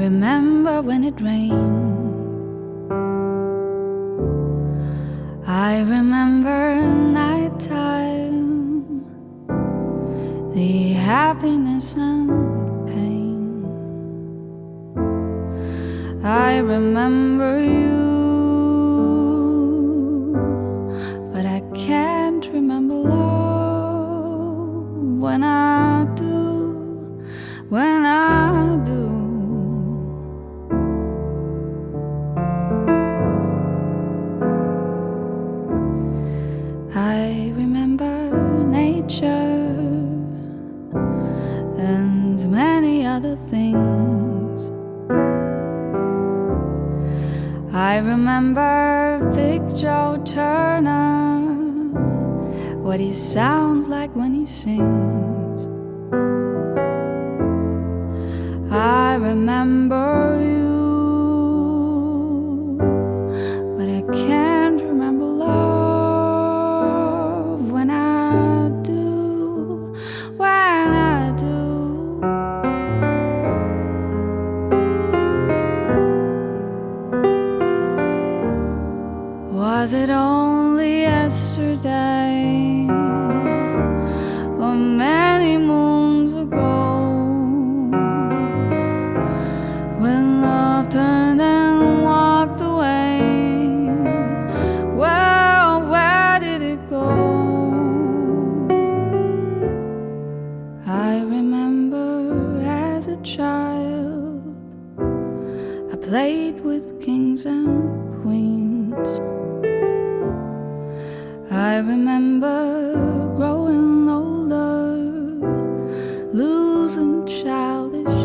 remember when it rained. I remember nighttime, the happiness and pain. I remember you, but I can't remember love. When I do, when I do, I remember nature and many other things. I remember Big Joe Turner, what he sounds like when he sings. I remember you, but I can't remember love. When I do, when I do, was it only yesterday or many moons ago, when love turned and walked away? Well, where did it go? I remember as a child I played with kings and queens. I remember growing older, losing childish